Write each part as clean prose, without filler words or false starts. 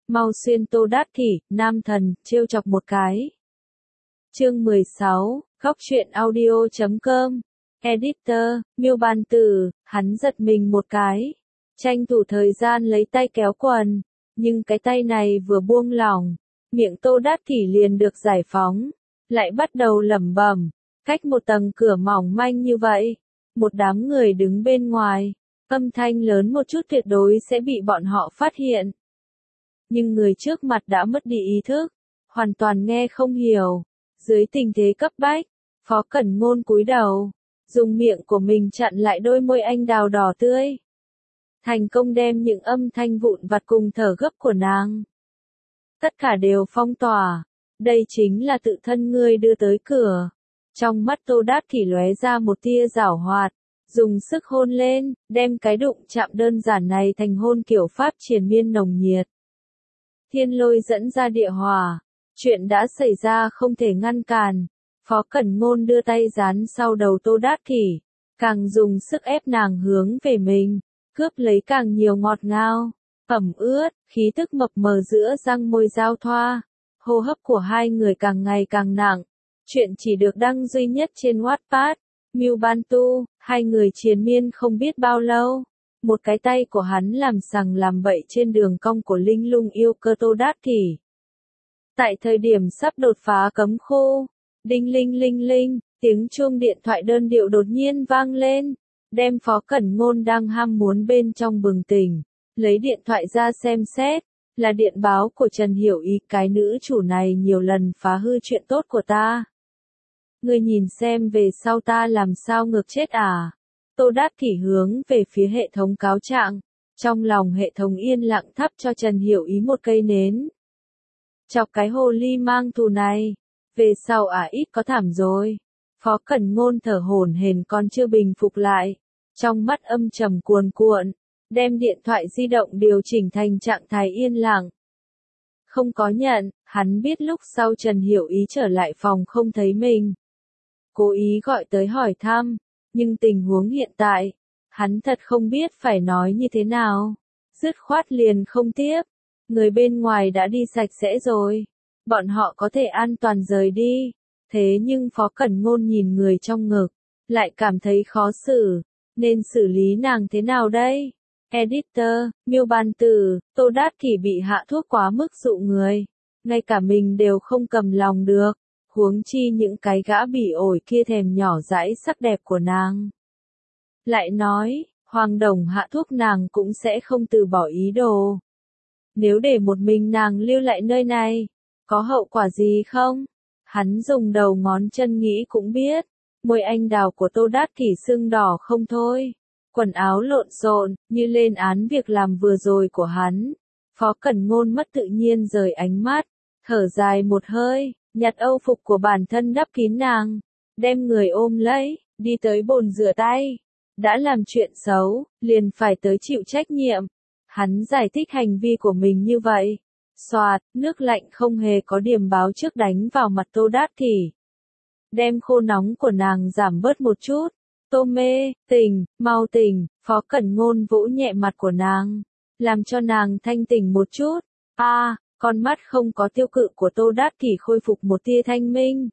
mau xuyên Tô Đát Kỷ, nam thần, trêu chọc một cái. Chương 16, góc truyện audio.com. Editor, Miêu Bàn Tử, hắn giật mình một cái. Tranh thủ thời gian lấy tay kéo quần. Nhưng cái tay này vừa buông lỏng, miệng Tô Đát Kỷ liền được giải phóng. Lại bắt đầu lẩm bẩm, cách một tầng cửa mỏng manh như vậy. Một đám người đứng bên ngoài, âm thanh lớn một chút tuyệt đối sẽ bị bọn họ phát hiện. Nhưng người trước mặt đã mất đi ý thức, hoàn toàn nghe không hiểu. Dưới tình thế cấp bách, Phó Cẩn Ngôn cúi đầu, dùng miệng của mình chặn lại đôi môi anh đào đỏ tươi. Thành công đem những âm thanh vụn vặt cùng thở gấp của nàng. Tất cả đều phong tỏa. Đây chính là tự thân ngươi đưa tới cửa. Trong mắt Tô Đát Kỷ lóe ra một tia giảo hoạt, dùng sức hôn lên, đem cái đụng chạm đơn giản này thành hôn kiểu pháp triền miên nồng nhiệt. Thiên lôi dẫn ra địa hỏa, chuyện đã xảy ra không thể ngăn cản. Phó Cẩn Ngôn đưa tay dán sau đầu Tô Đát Kỷ, càng dùng sức ép nàng hướng về mình, cướp lấy càng nhiều ngọt ngào, ẩm ướt, khí tức mập mờ giữa răng môi giao thoa. Hô hấp của hai người càng ngày càng nặng. Chuyện chỉ được đăng duy nhất trên Wattpad. Miêu Ban Tu, hai người triền miên không biết bao lâu. Một cái tay của hắn làm sằng làm bậy trên đường cong của linh lung yêu cơ Tô Đát Kỷ. Tại thời điểm sắp đột phá cấm khu, đinh linh linh linh, tiếng chuông điện thoại đơn điệu đột nhiên vang lên, đem Phó Cẩn Ngôn đang ham muốn bên trong bừng tỉnh, lấy điện thoại ra xem xét, là điện báo của Trần Hiểu Ý, cái nữ chủ này nhiều lần phá hư chuyện tốt của ta. Ngươi nhìn xem về sau ta làm sao ngược chết à? Tô Đát Kỷ hướng về phía hệ thống cáo trạng, trong lòng hệ thống yên lặng thắp cho Trần Hiểu Ý một cây nến. Chọc cái hồ ly mang thù này, về sau ít có thảm rồi. Phó Cẩn Ngôn thở hổn hển còn chưa bình phục lại, trong mắt âm trầm cuồn cuộn, đem điện thoại di động điều chỉnh thành trạng thái yên lặng. Không có nhận, hắn biết lúc sau Trần Hiểu Ý trở lại phòng không thấy mình. Cố ý gọi tới hỏi thăm, nhưng tình huống hiện tại, hắn thật không biết phải nói như thế nào. Dứt khoát liền không tiếp, người bên ngoài đã đi sạch sẽ rồi, bọn họ có thể an toàn rời đi. Thế nhưng Phó Cẩn Ngôn nhìn người trong ngực, lại cảm thấy khó xử, nên xử lý nàng thế nào đây? Editor, Miêu Bàn Tử, Tô Đát Kỷ bị hạ thuốc quá mức dụ người, ngay cả mình đều không cầm lòng được, huống chi những cái gã bỉ ổi kia thèm nhỏ dãi sắc đẹp của nàng. Lại nói, Hoàng Đồng hạ thuốc nàng cũng sẽ không từ bỏ ý đồ. Nếu để một mình nàng lưu lại nơi này, có hậu quả gì không? Hắn dùng đầu ngón chân nghĩ cũng biết, môi anh đào của Tô Đát Kỷ sưng đỏ không thôi. Quần áo lộn xộn, như lên án việc làm vừa rồi của hắn. Phó Cẩn Ngôn mất tự nhiên rời ánh mắt, thở dài một hơi, nhặt âu phục của bản thân đắp kín nàng, đem người ôm lấy, đi tới bồn rửa tay. Đã làm chuyện xấu, liền phải tới chịu trách nhiệm. Hắn giải thích hành vi của mình như vậy. Xoạt, nước lạnh không hề có điểm báo trước đánh vào mặt Tô Đát Kỷ. Đem khô nóng của nàng giảm bớt một chút. Tô mê, tỉnh, mau tỉnh, Phó Cẩn Ngôn vỗ nhẹ mặt của nàng, làm cho nàng thanh tỉnh một chút. Con mắt không có tiêu cự của Tô Đát Kỷ khôi phục một tia thanh minh.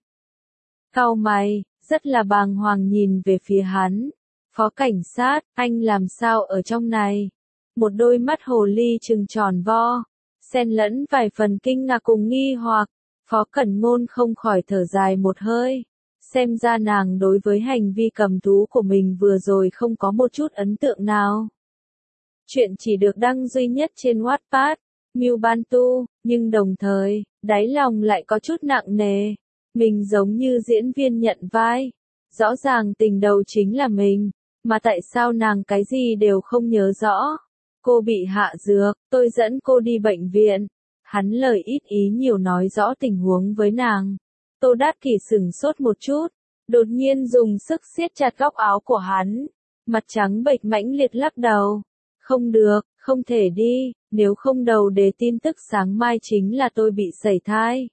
Cau mày, rất là bàng hoàng nhìn về phía hắn. Phó cảnh sát, anh làm sao ở trong này? Một đôi mắt hồ ly trừng tròn vo, xen lẫn vài phần kinh ngạc cùng nghi hoặc. Phó Cẩn Ngôn không khỏi thở dài một hơi. Xem ra nàng đối với hành vi cầm thú của mình vừa rồi không có một chút ấn tượng nào. Chuyện chỉ được đăng duy nhất trên Wattpad. Miêu Ban Tu, nhưng đồng thời, đáy lòng lại có chút nặng nề. Mình giống như diễn viên nhận vai. Rõ ràng tình đầu chính là mình, mà tại sao nàng cái gì đều không nhớ rõ. Cô bị hạ dược, tôi dẫn cô đi bệnh viện. Hắn lời ít ý nhiều nói rõ tình huống với nàng. Tô Đát Kỷ sửng sốt một chút, đột nhiên dùng sức siết chặt góc áo của hắn. Mặt trắng bệch mãnh liệt lắc đầu. Không được, không thể đi, nếu không đầu đề tin tức sáng mai chính là tôi bị sẩy thai.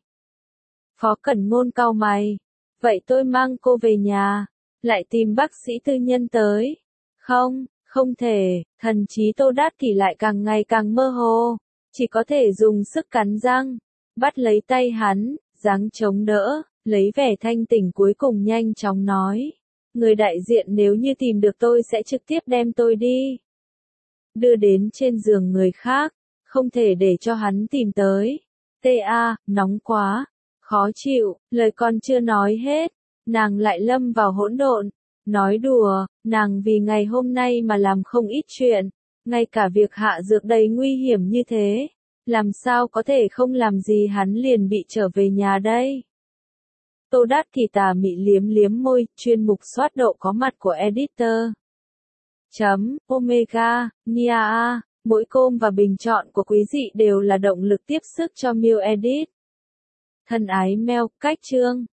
Phó Cẩn Ngôn cau mày. Vậy tôi mang cô về nhà, lại tìm bác sĩ tư nhân tới. Không, không thể, thần trí Tô Đát Kỷ lại càng ngày càng mơ hồ. chỉ có thể dùng sức cắn răng, bắt lấy tay hắn, giáng chống đỡ, lấy vẻ thanh tỉnh cuối cùng nhanh chóng nói. Người đại diện nếu như tìm được tôi sẽ trực tiếp đem tôi đi. Đưa đến trên giường người khác, không thể để cho hắn tìm tới. Nóng quá, khó chịu, lời còn chưa nói hết, nàng lại lâm vào hỗn độn. Nói đùa, nàng vì ngày hôm nay mà làm không ít chuyện, ngay cả việc hạ dược đầy nguy hiểm như thế, làm sao có thể không làm gì hắn liền bị trở về nhà đây. Tô Đát thì tà mị liếm liếm môi, chuyên mục soát độ có mặt của editor. Omega, Nia A, mỗi com và bình chọn của quý dị đều là động lực tiếp sức cho Miu Edit. Thân ái mail, cách chương.